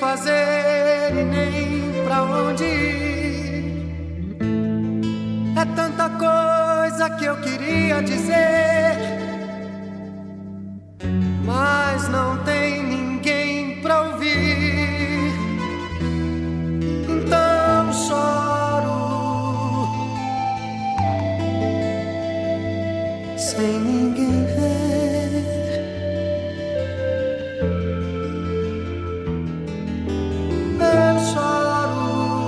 fazer e nem pra onde ir. É tanta coisa que eu queria dizer, mas não tem ninguém pra ouvir. Então choro sem ninguém ver. Eu choro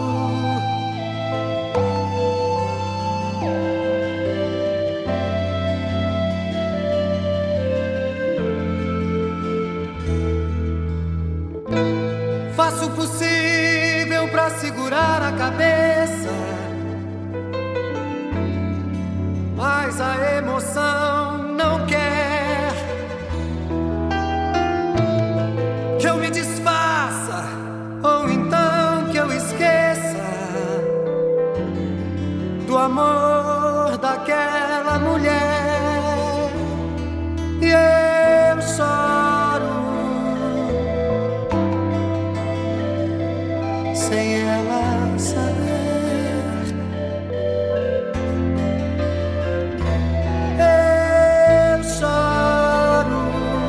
faço o possível pra segurar a cabeça, mas a emoção não quer que eu me desfaça, ou então que eu esqueça do amor daquela mulher. E eu choro sem ela saber. Eu choro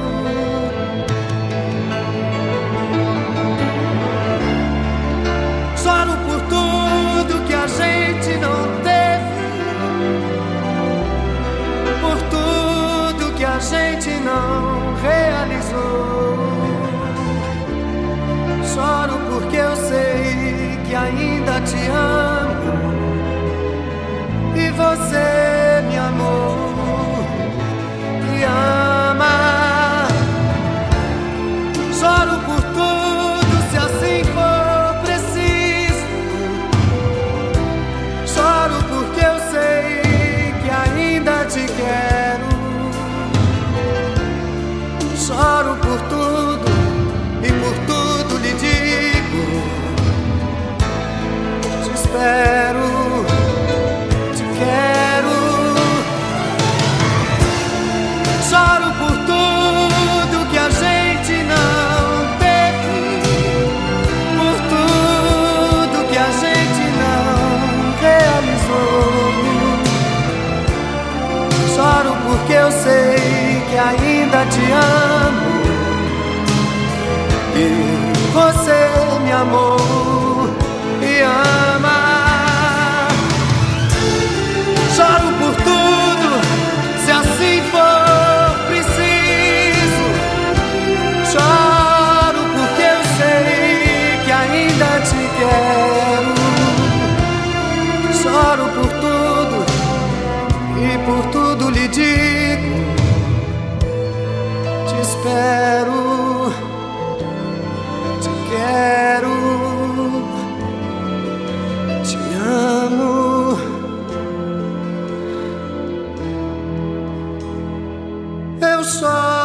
por tudo que a gente não teve, por tudo que a gente não realizou. Choro porque eu sei que ainda te amo e você me amou e ama. Choro por tudo, se assim for preciso. Choro porque eu sei que ainda te quero. Choro por tudo e por tudo lhe digo: te espero, te quero. Choro por tudo que a gente não teve, por tudo que a gente não realizou. Choro porque eu sei que ainda te amo e você me amou e ama. Choro por tudo, se assim for preciso. Choro porque eu sei que ainda te quero. Choro por tudo e por tudo lhe digo: te espero, te quero, te amo. Eu choro